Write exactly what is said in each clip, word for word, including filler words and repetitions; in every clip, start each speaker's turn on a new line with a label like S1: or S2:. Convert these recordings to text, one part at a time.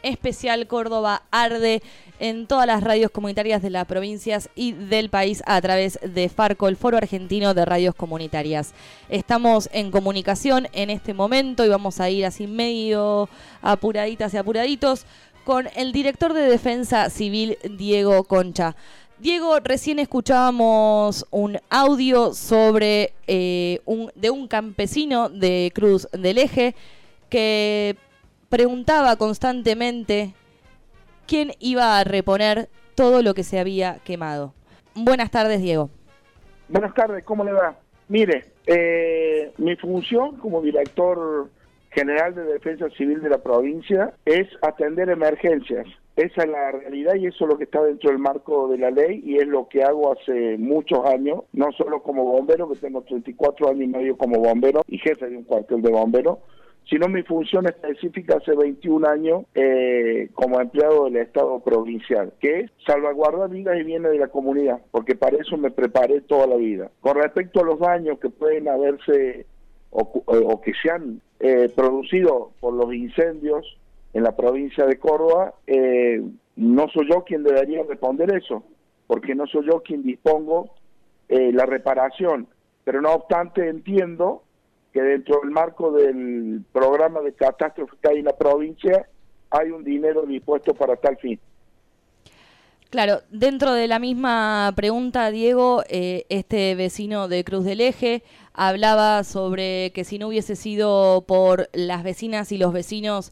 S1: especial Córdoba Arde en todas las radios comunitarias de las provincias y del país a través de Farco, el Foro Argentino de Radios Comunitarias. Estamos en comunicación en este momento y vamos a ir así medio apuraditas y apuraditos con el director de Defensa Civil, Diego Concha. Diego, recién escuchábamos un audio sobre eh, un, de un campesino de Cruz del Eje que preguntaba constantemente quién iba a reponer todo lo que se había quemado. Buenas tardes, Diego.
S2: Buenas tardes, ¿cómo le va? Mire, eh, mi función como director general de Defensa Civil de la provincia es atender emergencias. Esa es la realidad y eso es lo que está dentro del marco de la ley y es lo que hago hace muchos años, no solo como bombero, que tengo treinta y cuatro años y medio como bombero y jefe de un cuartel de bomberos, sino mi función específica hace veintiún años eh, como empleado del Estado provincial, que es salvaguardar vidas y bienes de la comunidad, porque para eso me preparé toda la vida. Con respecto a los daños que pueden haberse o, o que se han eh, producido por los incendios en la provincia de Córdoba, eh, no soy yo quien debería responder eso, porque no soy yo quien dispongo eh, la reparación, pero no obstante entiendo que dentro del marco del programa de catástrofe que hay en la provincia hay un dinero dispuesto para tal fin.
S1: Claro, dentro de la misma pregunta, Diego, eh, este vecino de Cruz del Eje hablaba sobre que si no hubiese sido por las vecinas y los vecinos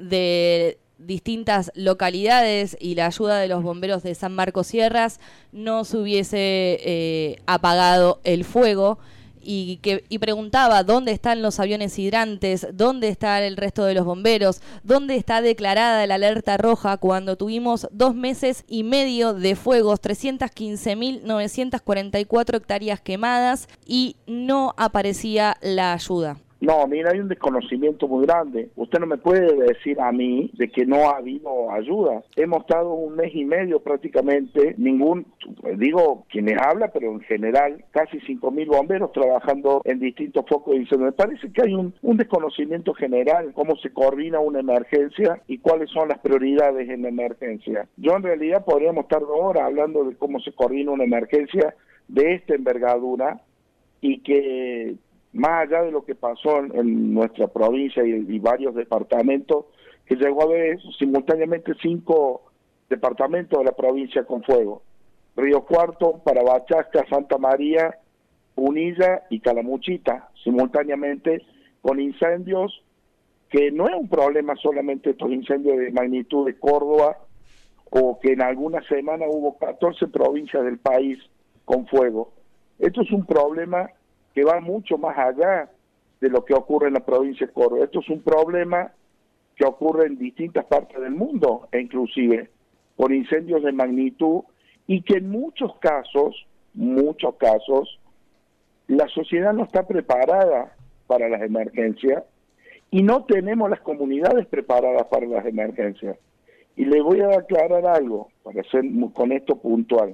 S1: de distintas localidades y la ayuda de los bomberos de San Marcos Sierras, no se hubiese eh, apagado el fuego. Y, que, y preguntaba dónde están los aviones hidrantes, dónde está el resto de los bomberos, dónde está declarada la alerta roja cuando tuvimos dos meses y medio de fuegos, trescientas quince mil novecientas cuarenta y cuatro hectáreas quemadas y no aparecía la ayuda.
S2: No, mira, hay un desconocimiento muy grande. Usted no me puede decir a mí de que no ha habido ayuda. Hemos estado un mes y medio prácticamente, ningún, digo quienes hablan, pero en general, casi cinco mil bomberos trabajando en distintos focos de incendio. Me parece que hay un, un desconocimiento general, cómo se coordina una emergencia y cuáles son las prioridades en la emergencia. Yo en realidad podríamos estar dos horas hablando de cómo se coordina una emergencia de esta envergadura y que más allá de lo que pasó en, en nuestra provincia y, y varios departamentos, que llegó a haber simultáneamente cinco departamentos de la provincia con fuego. Río Cuarto, Parabachasca, Santa María, Punilla y Calamuchita, simultáneamente con incendios, que no es un problema solamente estos incendios de magnitud de Córdoba, o que en alguna semana hubo catorce provincias del país con fuego. Esto es un problema que va mucho más allá de lo que ocurre en la provincia de Córdoba. Esto es un problema que ocurre en distintas partes del mundo, e inclusive por incendios de magnitud, y que en muchos casos, muchos casos, la sociedad no está preparada para las emergencias y no tenemos las comunidades preparadas para las emergencias. Y le voy a aclarar algo, para ser con esto puntual.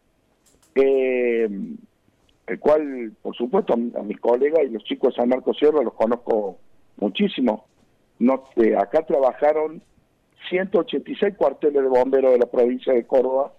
S2: Eh... el cual, por supuesto, a, a mis colegas y los chicos de San Marcos Sierra los conozco muchísimo. No, eh, acá trabajaron ciento ochenta y seis cuarteles de bomberos de la provincia de Córdoba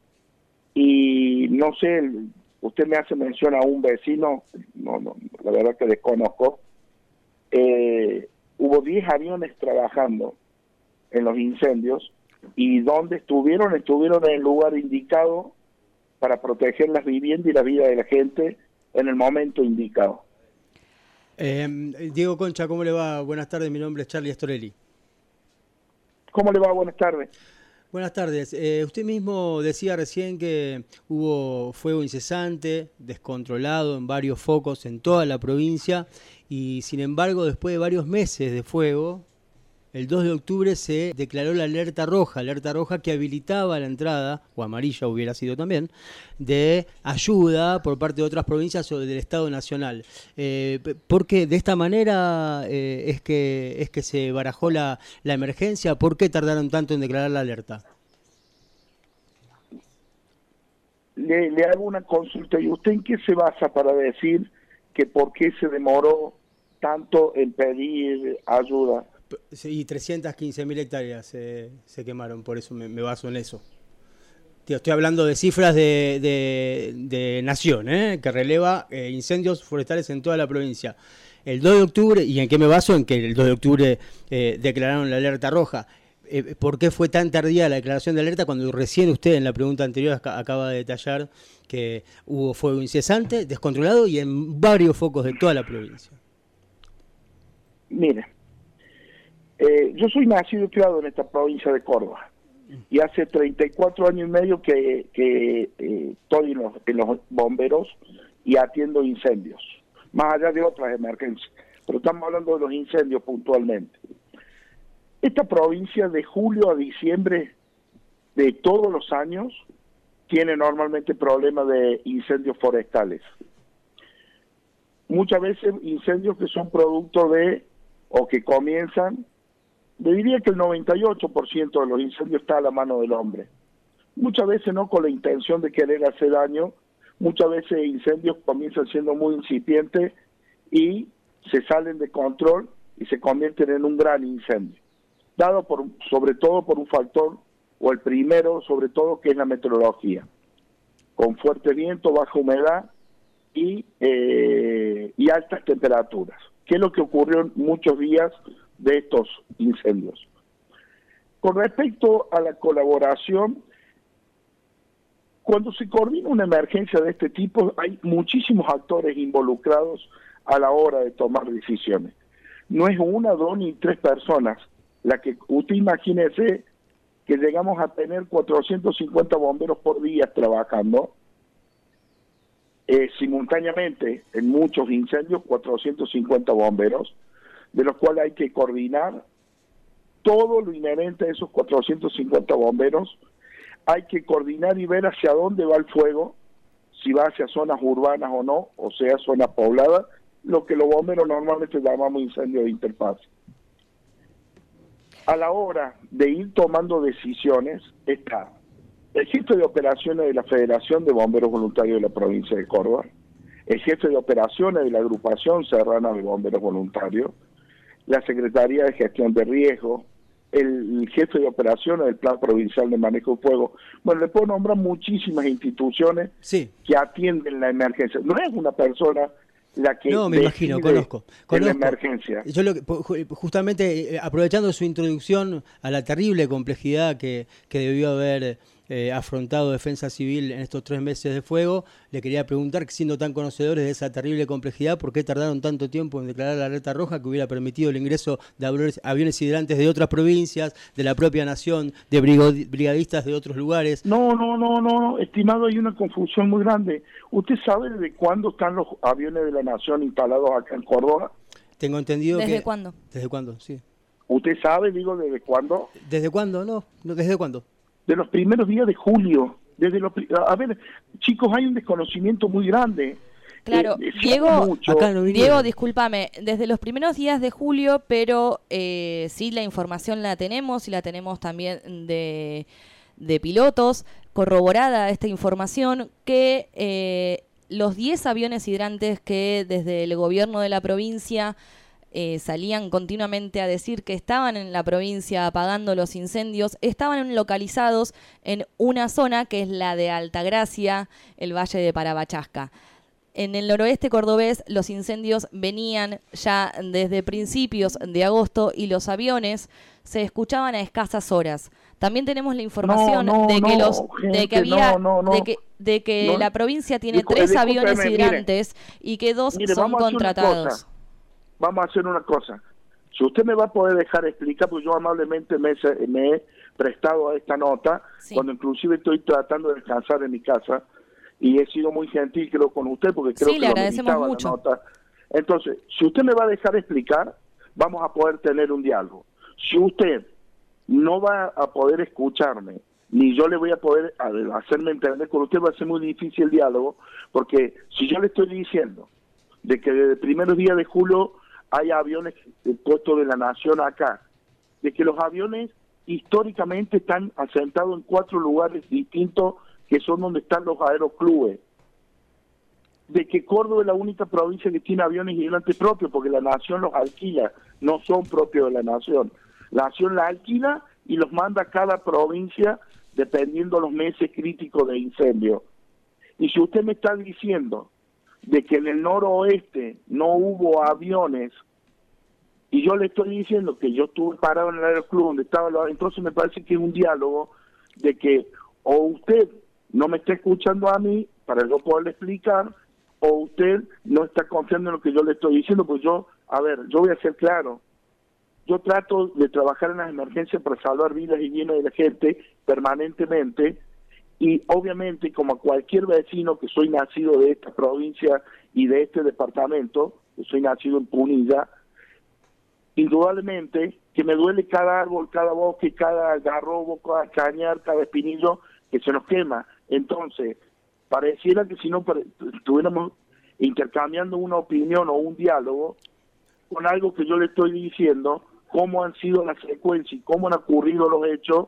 S2: y no sé, el, usted me hace mención a un vecino, no, no, la verdad que desconozco, eh, hubo diez aviones trabajando en los incendios y donde estuvieron, estuvieron en el lugar indicado para proteger las viviendas y la vida de la gente en el momento indicado.
S3: Eh, Diego Concha, ¿cómo le va? Buenas tardes, mi nombre es Charlie Astorelli.
S2: ¿Cómo le va? Buenas tardes.
S3: Buenas tardes. Eh, usted mismo decía recién que hubo fuego incesante, descontrolado en varios focos en toda la provincia y sin embargo después de varios meses de fuego, el dos de octubre se declaró la alerta roja, alerta roja que habilitaba la entrada, o amarilla hubiera sido también, de ayuda por parte de otras provincias o del Estado Nacional. Eh, ¿Por qué de esta manera eh, es que es que se barajó la, la emergencia? ¿Por qué tardaron tanto en declarar la alerta?
S2: Le, le hago una consulta. ¿Y usted en qué se basa para decir que por qué se demoró tanto en pedir ayuda?
S3: Sí, trescientas quince mil hectáreas eh, se quemaron, por eso me, me baso en eso. Tío, estoy hablando de cifras de, de, de Nación, ¿eh? Que releva eh, incendios forestales en toda la provincia. El dos de octubre, ¿y en qué me baso? En que el dos de octubre eh, declararon la alerta roja. Eh, ¿Por qué fue tan tardía la declaración de alerta cuando recién usted en la pregunta anterior acaba de detallar que hubo fuego incesante, descontrolado y en varios focos de toda la provincia?
S2: Mire, eh, yo soy nacido y criado en esta provincia de Córdoba y hace treinta y cuatro años y medio que, que eh, estoy en los, en los bomberos y atiendo incendios, más allá de otras emergencias, pero estamos hablando de los incendios puntualmente. Esta provincia de julio a diciembre de todos los años tiene normalmente problemas de incendios forestales. Muchas veces incendios que son producto de, o que comienzan, le diría que el noventa y ocho por ciento de los incendios está a la mano del hombre. Muchas veces no con la intención de querer hacer daño, muchas veces incendios comienzan siendo muy incipientes y se salen de control y se convierten en un gran incendio, dado por, sobre todo por un factor, o el primero sobre todo, que es la meteorología, con fuerte viento, baja humedad y, eh, y altas temperaturas, que es lo que ocurrió en muchos días de estos incendios. Con respecto a la colaboración, cuando se coordina una emergencia de este tipo, hay muchísimos actores involucrados a la hora de tomar decisiones. No es una, dos ni tres personas. La que usted imagínese que llegamos a tener cuatrocientos cincuenta bomberos por día trabajando eh, simultáneamente en muchos incendios, cuatrocientos cincuenta bomberos, de los cuales hay que coordinar todo lo inherente a esos cuatrocientos cincuenta bomberos. Hay que coordinar y ver hacia dónde va el fuego, si va hacia zonas urbanas o no, o sea, zonas pobladas, lo que los bomberos normalmente llamamos incendio de interfaz. A la hora de ir tomando decisiones está el jefe de operaciones de la Federación de Bomberos Voluntarios de la provincia de Córdoba, el jefe de operaciones de la Agrupación Serrana de Bomberos Voluntarios, la Secretaría de Gestión de Riesgo, el jefe de operaciones del Plan Provincial de Manejo de Fuego. Bueno, le puedo nombrar muchísimas instituciones sí. que atienden la emergencia. No es una persona la que
S3: no, me imagino, conozco, conozco.
S2: la emergencia.
S3: Yo lo que, justamente aprovechando su introducción a la terrible complejidad que, que debió haber eh, afrontado Defensa Civil en estos tres meses de fuego, le quería preguntar, siendo tan conocedores de esa terrible complejidad, ¿por qué tardaron tanto tiempo en declarar la alerta roja que hubiera permitido el ingreso de aviones hidrantes de otras provincias, de la propia nación, de brigadistas de otros lugares?
S2: No, no, no, no, estimado, hay una confusión muy grande. ¿Usted sabe desde cuándo están los aviones de la nación instalados acá en Córdoba?
S3: Tengo entendido
S1: ¿Desde
S3: que...
S1: ¿Desde cuándo?
S3: ¿Desde cuándo? Sí.
S2: ¿Usted sabe, digo, desde cuándo?
S3: ¿Desde cuándo? No, no ¿desde cuándo?
S2: De los primeros días de julio. Desde los, a ver, chicos, hay un desconocimiento muy grande.
S1: Claro, eh, Diego, acá no Diego, discúlpame, desde los primeros días de julio, pero eh, sí la información la tenemos y la tenemos también de, de pilotos, corroborada esta información, que eh, los diez aviones hidrantes que desde el gobierno de la provincia Eh, salían continuamente a decir que estaban en la provincia apagando los incendios, estaban localizados en una zona que es la de Altagracia, el Valle de Parabachasca. En el noroeste cordobés los incendios venían ya desde principios de agosto y los aviones se escuchaban a escasas horas. También tenemos la información
S2: no, no,
S1: de que
S2: no,
S1: los
S2: gente,
S1: de que había
S2: no, no, no.
S1: de que de que
S2: no,
S1: la provincia tiene
S2: disculpe,
S1: tres aviones
S2: mire,
S1: hidrantes y que dos
S2: mire,
S1: son contratados.
S2: Vamos a hacer una cosa. Si usted me va a poder dejar explicar, pues yo amablemente me, me he prestado a esta nota, sí. cuando inclusive estoy tratando de descansar en mi casa, y he sido muy gentil, creo, con usted, porque creo
S1: sí,
S2: que
S1: le
S2: lo
S1: agradecemos
S2: necesitaba
S1: mucho.
S2: la nota. Entonces, si usted me va a dejar explicar, vamos a poder tener un diálogo. Si usted no va a poder escucharme, ni yo le voy a poder hacerme entender, con usted va a ser muy difícil el diálogo, porque si yo le estoy diciendo de que desde el primer día de julio hay aviones puestos de la nación acá, de que los aviones históricamente están asentados en cuatro lugares distintos que son donde están los aeroclubes. de que Córdoba es la única provincia que tiene aviones gigantes propios, porque la nación los alquila, no son propios de la nación. La nación la alquila y los manda a cada provincia dependiendo los meses críticos de incendio. Y si usted me está diciendo de que en el noroeste no hubo aviones, y yo le estoy diciendo que yo estuve parado en el aeroclub donde estaba, entonces me parece que es un diálogo de que o usted no me está escuchando a mí para yo poderle explicar, o usted no está confiando en lo que yo le estoy diciendo. Pues yo, a ver, yo voy a ser claro, yo trato de trabajar en las emergencias para salvar vidas y bienes de la gente permanentemente, y obviamente como a cualquier vecino que soy nacido de esta provincia y de este departamento, que soy nacido en Punilla, indudablemente que me duele cada árbol, cada bosque, cada garrobo, cada cañar, cada espinillo que se nos quema. Entonces, pareciera que si no estuviéramos intercambiando una opinión o un diálogo con algo que yo le estoy diciendo, cómo han sido las secuencias y cómo han ocurrido los hechos,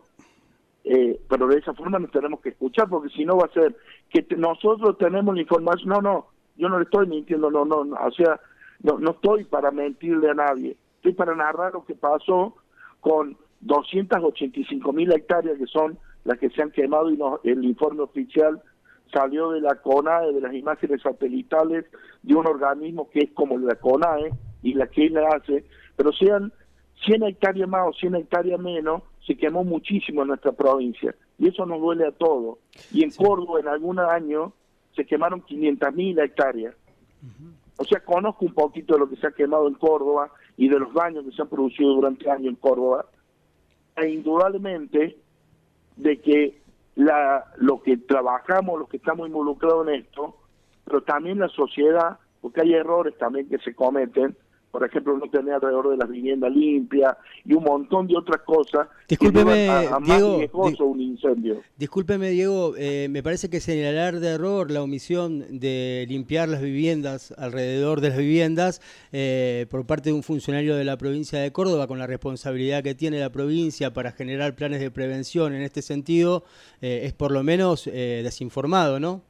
S2: eh, pero de esa forma nos tenemos que escuchar, porque si no va a ser que te, nosotros tenemos la información. No, no, yo no le estoy mintiendo, no, no, no, o sea, no, no estoy para mentirle a nadie, estoy para narrar lo que pasó con doscientas ochenta y cinco mil hectáreas que son las que se han quemado, y no, el informe oficial salió de la CONAE, de las imágenes satelitales de un organismo que es como la CONAE y la que la hace, pero sean cien hectáreas más o cien hectáreas menos, se quemó muchísimo en nuestra provincia, y eso nos duele a todos. Y en sí. Córdoba en algún año se quemaron quinientas mil hectáreas. Uh-huh. O sea, conozco un poquito de lo que se ha quemado en Córdoba y de los daños que se han producido durante años en Córdoba, e indudablemente de que la lo que trabajamos, los que estamos involucrados en esto, pero también la sociedad, porque hay errores también que se cometen, por ejemplo, no tener alrededor de las viviendas limpias y un montón de otras cosas.
S3: Discúlpeme,
S2: que a, a
S3: Diego,
S2: más riesgoso un incendio.
S3: Discúlpeme, Diego, eh, me parece que señalar de error la omisión de limpiar las viviendas alrededor de las viviendas eh, por parte de un funcionario de la provincia de Córdoba, con la responsabilidad que tiene la provincia para generar planes de prevención en este sentido, eh, es por lo menos eh, desinformado, ¿no?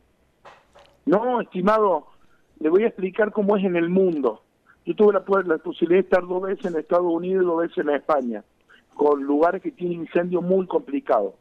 S2: No, estimado, le voy a explicar cómo es en el mundo. Yo tuve la, la posibilidad de estar dos veces en Estados Unidos y dos veces en España, con lugares que tienen incendios muy complicados.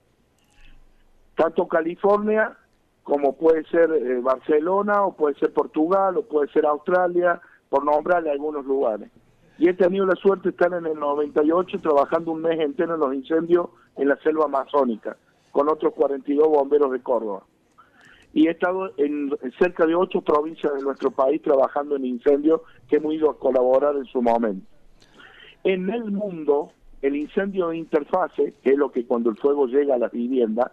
S2: Tanto California, como puede ser eh, Barcelona, o puede ser Portugal, o puede ser Australia, por nombrarle algunos lugares. Y he tenido la suerte de estar en el noventa y ocho trabajando un mes entero en los incendios en la selva amazónica, con otros cuarenta y dos bomberos de Córdoba. Y he estado en cerca de ocho provincias de nuestro país trabajando en incendios, que hemos ido a colaborar en su momento. En el mundo, el incendio de interfase, que es lo que cuando el fuego llega a las viviendas,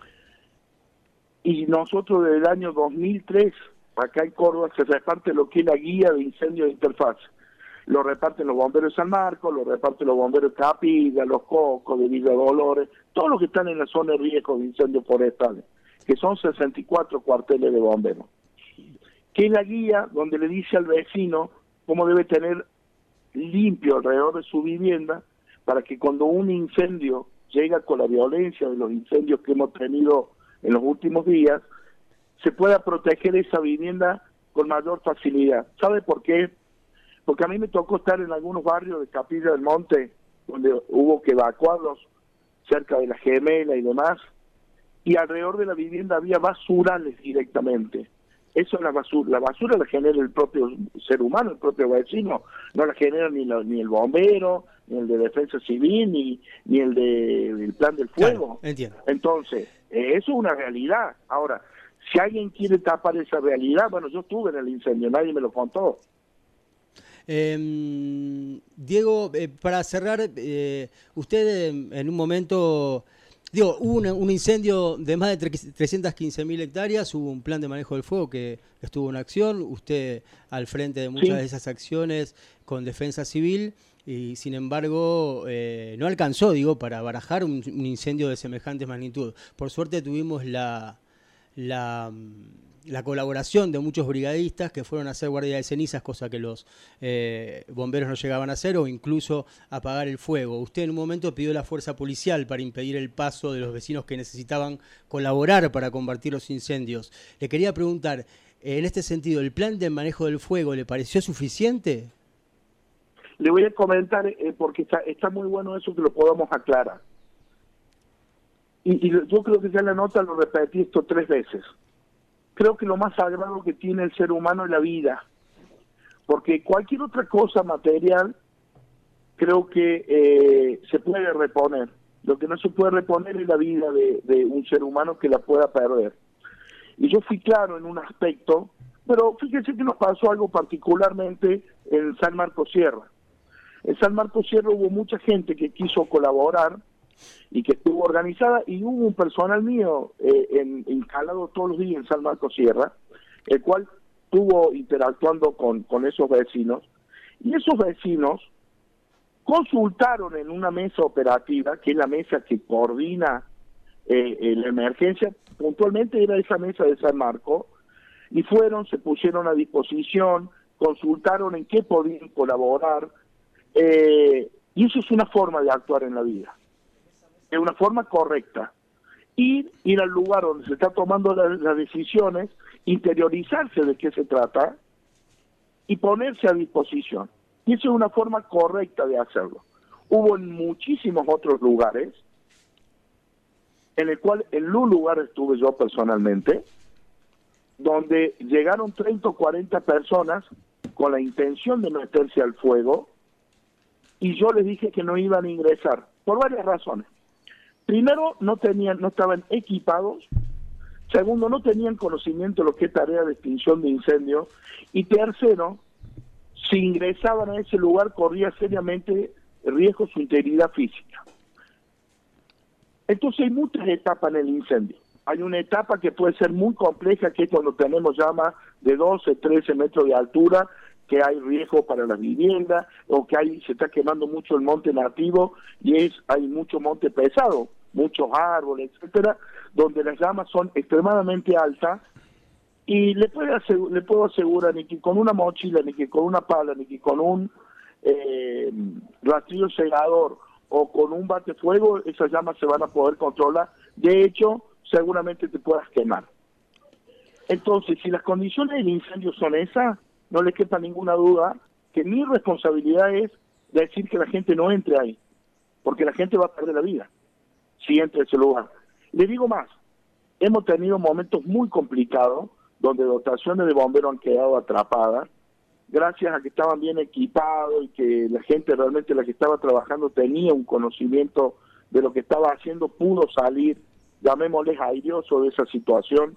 S2: y nosotros desde el año dos mil tres, acá en Córdoba, se reparte lo que es la guía de incendio de interfase. Lo reparten los bomberos de San Marcos, lo reparten los bomberos de Capilla, Los Cocos, de Villa Dolores, todos los que están en la zona de riesgo de incendios forestales, que son sesenta y cuatro cuarteles de bomberos, que es la guía donde le dice al vecino cómo debe tener limpio alrededor de su vivienda, para que cuando un incendio llega con la violencia de los incendios que hemos tenido en los últimos días, se pueda proteger esa vivienda con mayor facilidad. ¿Sabe por qué? Porque a mí me tocó estar en algunos barrios de Capilla del Monte, donde hubo que evacuarlos cerca de la Gemela y demás, y alrededor de la vivienda había basurales directamente. Eso es la basura. La basura la genera el propio ser humano, el propio vecino. No la genera ni, la, ni el bombero, ni el de defensa civil, ni, ni el de, del plan del fuego.
S3: Claro, entiendo.
S2: Entonces, eh, eso es una realidad. Ahora, si alguien quiere tapar esa realidad, bueno, yo estuve en el incendio, nadie me lo contó.
S3: Eh, Diego, eh, para cerrar, eh, usted eh, en un momento... Digo, hubo una, un incendio de más de trescientas quince mil hectáreas, hubo un plan de manejo del fuego que estuvo en acción, usted al frente de muchas sí. de esas acciones con defensa civil, y sin embargo eh, no alcanzó, digo, para barajar un, un incendio de semejante magnitud. Por suerte tuvimos la... la la colaboración de muchos brigadistas que fueron a hacer guardia de cenizas, cosa que los eh, bomberos no llegaban a hacer, o incluso apagar el fuego. Usted en un momento pidió la fuerza policial para impedir el paso de los vecinos que necesitaban colaborar para combatir los incendios. Le quería preguntar, en este sentido, ¿el plan de manejo del fuego le pareció suficiente?
S2: Le voy a comentar, eh, porque está, está muy bueno eso que lo podamos aclarar. Y, y yo creo que ya en la nota lo repetí esto tres veces. Creo que lo más sagrado que tiene el ser humano es la vida. Porque cualquier otra cosa material, creo que eh, se puede reponer. Lo que no se puede reponer es la vida de, de un ser humano que la pueda perder. Y yo fui claro en un aspecto, pero fíjense que nos pasó algo particularmente en San Marcos Sierra. En San Marcos Sierra hubo mucha gente que quiso colaborar y que estuvo organizada, y hubo un personal mío eh, en, instalado todos los días en San Marcos Sierra, el cual estuvo interactuando con, con esos vecinos, y esos vecinos consultaron en una mesa operativa, que es la mesa que coordina eh, eh, la emergencia, puntualmente era esa mesa de San Marcos, y fueron, se pusieron a disposición, consultaron en qué podían colaborar, eh, y eso es una forma de actuar en la vida, es una forma correcta. Ir, ir al lugar donde se está tomando la, las decisiones, interiorizarse de qué se trata y ponerse a disposición. Y eso es una forma correcta de hacerlo. Hubo en muchísimos otros lugares, en el cual en un lugar estuve yo personalmente, donde llegaron treinta o cuarenta personas con la intención de meterse al fuego, y yo les dije que no iban a ingresar, por varias razones. Primero, no tenían, no estaban equipados. Segundo, no tenían conocimiento de lo que es tarea de extinción de incendios. Y tercero, si ingresaban a ese lugar, corría seriamente riesgo su integridad física. Entonces hay muchas etapas en el incendio. Hay una etapa que puede ser muy compleja, que es cuando tenemos llamas de doce, trece metros de altura, que hay riesgo para las viviendas, o que hay, se está quemando mucho el monte nativo, y es hay mucho monte pesado, muchos árboles, etcétera, donde las llamas son extremadamente altas, y le, puede asegu- le puedo asegurar ni que con una mochila, ni que con una pala, ni que con un eh, rastrillo cegador o con un bate fuego, esas llamas se van a poder controlar. De hecho, seguramente te puedas quemar. Entonces, si las condiciones del incendio son esas, no le quepa ninguna duda que mi responsabilidad es decir que la gente no entre ahí, porque la gente va a perder la vida si entra a ese lugar. Le digo más, hemos tenido momentos muy complicados donde dotaciones de bomberos han quedado atrapadas, gracias a que estaban bien equipados y que la gente realmente, la que estaba trabajando, tenía un conocimiento de lo que estaba haciendo, pudo salir, llamémosles airoso, de esa situación.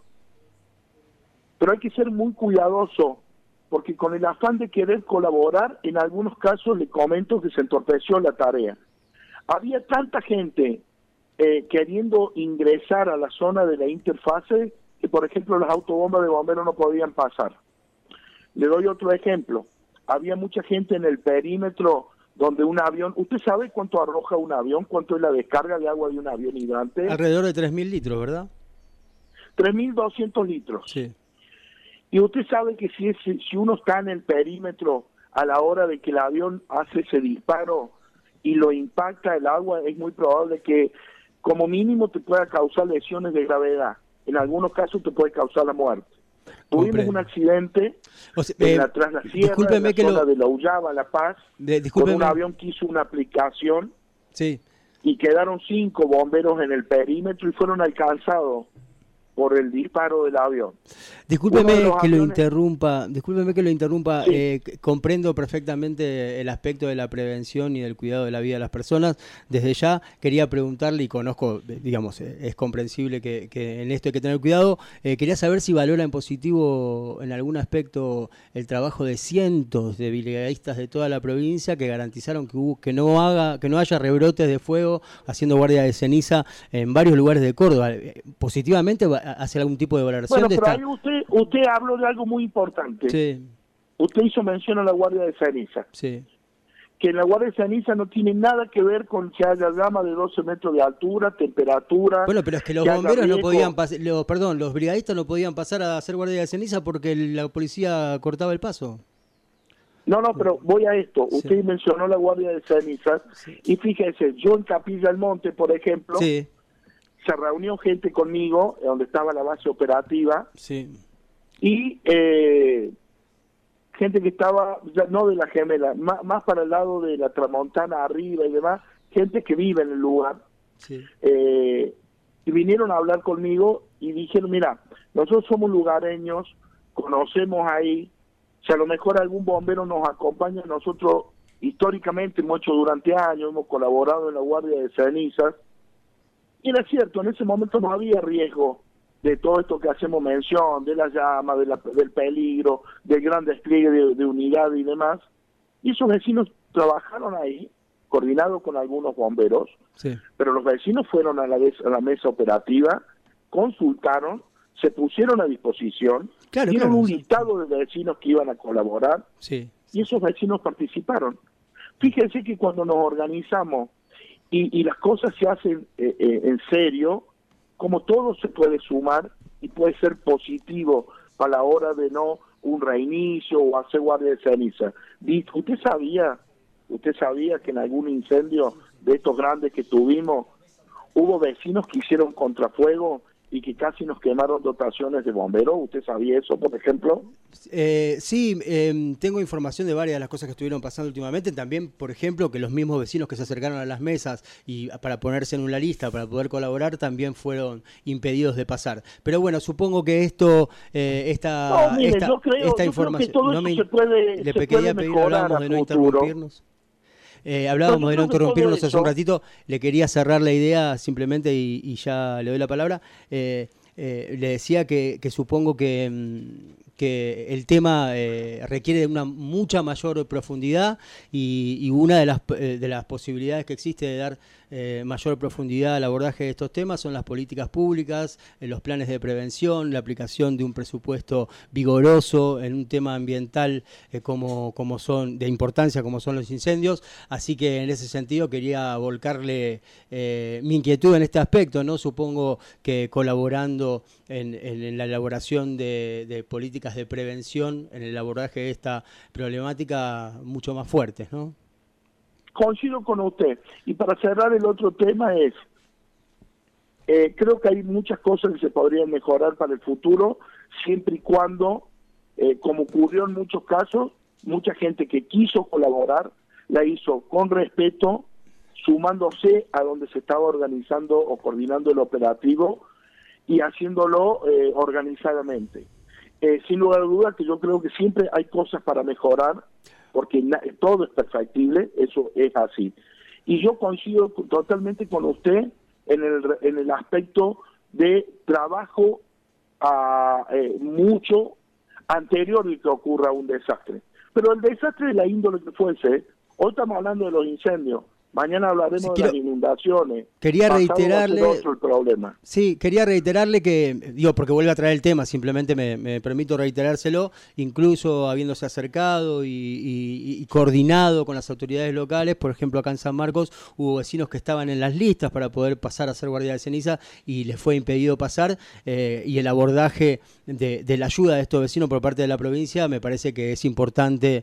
S2: Pero hay que ser muy cuidadoso, porque con el afán de querer colaborar, en algunos casos le comento que se entorpeció la tarea. Había tanta gente eh, queriendo ingresar a la zona de la interfase que, por ejemplo, las autobombas de bomberos no podían pasar. Le doy otro ejemplo. Había mucha gente en el perímetro donde un avión... ¿Usted sabe cuánto arroja un avión? ¿Cuánto es la descarga de agua de un avión hidrante?
S3: Alrededor de tres mil litros, ¿verdad?
S2: tres mil doscientos litros.
S3: Sí.
S2: Y usted sabe que si, es, si uno está en el perímetro a la hora de que el avión hace ese disparo y lo impacta el agua, es muy probable que como mínimo te pueda causar lesiones de gravedad. En algunos casos te puede causar la muerte. Tuvimos
S3: Comprendo.
S2: un accidente
S3: O sea,
S2: en
S3: eh,
S2: la, tras la sierra, en la
S3: que
S2: zona
S3: lo...
S2: de La Ullaba, La Paz,
S3: de,
S2: con un avión que hizo una aplicación,
S3: sí.
S2: y quedaron cinco bomberos en el perímetro y fueron alcanzados por el disparo del avión.
S3: Discúlpeme que
S2: aviones...
S3: lo interrumpa, discúlpeme que lo interrumpa,
S2: sí.
S3: eh, comprendo perfectamente el aspecto de la prevención y del cuidado de la vida de las personas. Desde ya quería preguntarle, y conozco, digamos, es comprensible que, que en esto hay que tener cuidado, eh, quería saber si valora en positivo en algún aspecto el trabajo de cientos de brigadistas de toda la provincia que garantizaron que, hubo, que, no, haga, que no haya rebrotes de fuego haciendo guardia de ceniza en varios lugares de Córdoba. Positivamente hace algún tipo de valoración.
S2: Bueno,
S3: de
S2: pero
S3: esta...
S2: ahí usted, usted habló de algo muy importante.
S3: Sí.
S2: Usted hizo mención a la guardia de ceniza.
S3: Sí.
S2: Que la guardia de ceniza no tiene nada que ver con que haya llama de doce metros de altura, temperatura.
S3: Bueno, pero es que los bomberos no podían pasar, los, perdón, los brigadistas no podían pasar a hacer guardia de ceniza porque la policía cortaba el paso.
S2: No, no, pero voy a esto.
S3: Sí.
S2: Usted mencionó la guardia de cenizas, sí. Y fíjese, yo en Capilla del Monte, por ejemplo,
S3: sí.
S2: se reunió gente conmigo, donde estaba la base operativa,
S3: sí.
S2: y eh, gente que estaba, ya no de la Gemela, más, más para el lado de la Tramontana arriba y demás, gente que vive en el lugar, sí. eh, y vinieron a hablar conmigo y dijeron, mira, nosotros somos lugareños, conocemos ahí, si a lo mejor algún bombero nos acompaña, nosotros históricamente hemos hecho durante años, hemos colaborado en la Guardia de Cenizas, y era cierto, en ese momento no había riesgo de todo esto que hacemos mención, de la llama, de la, del peligro, del gran despliegue de, de unidad y demás. Y esos vecinos trabajaron ahí, coordinados con algunos bomberos, sí. pero los vecinos fueron a la, vez, a la mesa operativa, consultaron, se pusieron a disposición, claro, dieron claro, un sí. listado de vecinos que iban a colaborar, sí. y esos vecinos participaron. Fíjense que cuando nos organizamos y, y las cosas se hacen eh, eh, en serio, como todo se puede sumar y puede ser positivo para la hora de no un reinicio o hacer guardia de ceniza. ¿Usted sabía, usted sabía que en algún incendio de estos grandes que tuvimos, hubo vecinos que hicieron contrafuego y que casi nos quemaron dotaciones de bomberos? ¿Usted sabía eso, por ejemplo?
S3: Eh, sí, eh, tengo información de varias de las cosas que estuvieron pasando últimamente. También, por ejemplo, que los mismos vecinos que se acercaron a las mesas y para ponerse en una lista para poder colaborar también fueron impedidos de pasar. Pero bueno, supongo que esto, eh, esta,
S2: no, mire,
S3: esta,
S2: yo creo,
S3: esta
S2: yo
S3: información,
S2: creo que todo
S3: no me,
S2: se puede,
S3: le
S2: se
S3: quería
S2: puede
S3: pedir,
S2: mejorar
S3: hablábamos de no
S2: futuro.
S3: interrumpirnos. Eh, hablábamos de no interrumpirnos hace un ratito, le quería cerrar la idea simplemente y, y ya le doy la palabra. Eh, eh, le decía que, que supongo que, que el tema eh, requiere de una mucha mayor profundidad y, y una de las, eh, de las posibilidades que existe de dar eh, mayor profundidad al abordaje de estos temas son las políticas públicas, eh, los planes de prevención, la aplicación de un presupuesto vigoroso en un tema ambiental eh, como, como son de importancia como son los incendios. Así que en ese sentido quería volcarle eh, mi inquietud en este aspecto, ¿no? Supongo que colaborando en, en, en la elaboración de, de políticas de prevención, en el abordaje de esta problemática mucho más fuertes, ¿no?
S2: Coincido con usted. Y para cerrar el otro tema es, eh, creo que hay muchas cosas que se podrían mejorar para el futuro, siempre y cuando, eh, como ocurrió en muchos casos, mucha gente que quiso colaborar, la hizo con respeto, sumándose a donde se estaba organizando o coordinando el operativo y haciéndolo eh, organizadamente. Eh, sin lugar a dudas que yo creo que siempre hay cosas para mejorar, porque na todo es perfectible, eso es así. Y yo coincido totalmente con usted en el, en el aspecto de trabajo a, eh, mucho anterior de que ocurra un desastre. Pero el desastre de la índole que fuese, hoy estamos hablando de los incendios, mañana hablaremos sí, quiero, de las inundaciones.
S3: Quería reiterarle,
S2: otro el problema.
S3: Sí, quería reiterarle que, digo, porque vuelve a traer el tema, simplemente me, me permito reiterárselo, incluso habiéndose acercado y, y, y coordinado con las autoridades locales. Por ejemplo, acá en San Marcos hubo vecinos que estaban en las listas para poder pasar a ser guardia de ceniza y les fue impedido pasar, eh, y el abordaje de, de la ayuda de estos vecinos por parte de la provincia me parece que es importante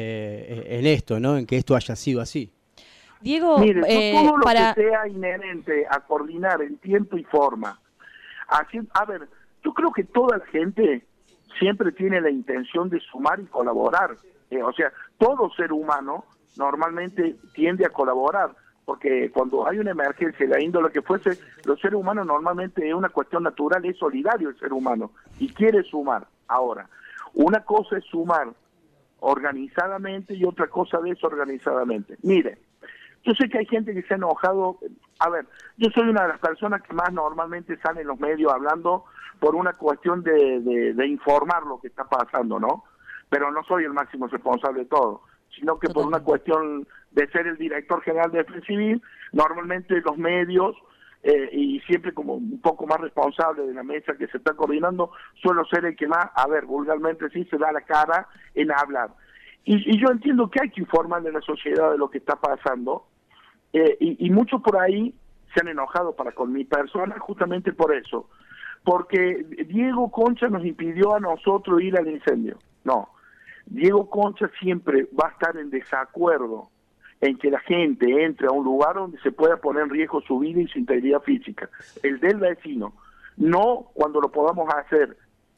S3: eh, en esto, ¿no? En que esto haya sido así.
S1: Diego,
S2: Mire,
S1: eh,
S2: todo lo
S1: para...
S2: que sea inherente a coordinar en tiempo y forma. Así, a ver, yo creo que toda la gente siempre tiene la intención de sumar y colaborar. Eh, o sea, todo ser humano normalmente tiende a colaborar, porque cuando hay una emergencia, la índole que fuese, los seres humanos normalmente es una cuestión natural, es solidario el ser humano y quiere sumar. Ahora, una cosa es sumar organizadamente y otra cosa desorganizadamente. Mire, yo sé que hay gente que se ha enojado. A ver, yo soy una de las personas que más normalmente sale en los medios hablando por una cuestión de, de, de informar lo que está pasando, ¿no? Pero no soy el máximo responsable de todo, sino que por una cuestión de ser el director general de Defensa Civil, normalmente los medios, eh, y siempre como un poco más responsable de la mesa que se está coordinando, suelo ser el que más, a ver, vulgarmente sí, se da la cara en hablar. Y, y yo entiendo que hay que informar a la sociedad de lo que está pasando, eh, y, y muchos por ahí se han enojado para con mi persona justamente por eso, porque Diego Concha nos impidió a nosotros ir al incendio. No, Diego Concha siempre va a estar en desacuerdo en que la gente entre a un lugar donde se pueda poner en riesgo su vida y su integridad física, el del vecino, no cuando lo podamos hacer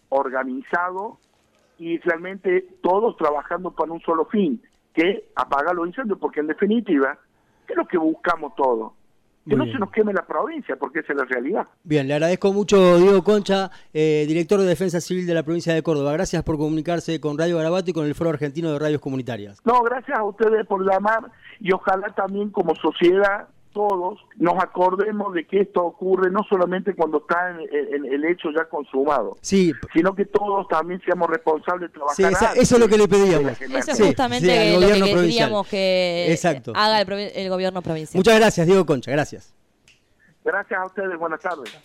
S2: organizado y realmente todos trabajando para un solo fin, que es apagar los incendios, porque en definitiva, ¿qué es lo que buscamos todos? Que no se nos queme la provincia, porque esa es la realidad.
S3: Bien, le agradezco mucho Diego Concha, eh, director de Defensa Civil de la provincia de Córdoba. Gracias por comunicarse con Radio Garabato y con el Foro Argentino de Radios Comunitarias.
S2: No, gracias a ustedes por llamar y ojalá también como sociedad todos nos acordemos de que esto ocurre no solamente cuando está en, en, en el hecho ya consumado,
S3: sí,
S2: sino que todos también seamos responsables de trabajar.
S3: Sí, esa, eso es lo que le pedíamos.
S1: Eso es
S3: sí,
S1: justamente
S3: sí,
S1: lo que
S3: provincial.
S1: queríamos que
S3: Exacto.
S1: haga el, el gobierno provincial.
S3: Muchas gracias, Diego Concha, gracias.
S2: Gracias a ustedes, buenas tardes.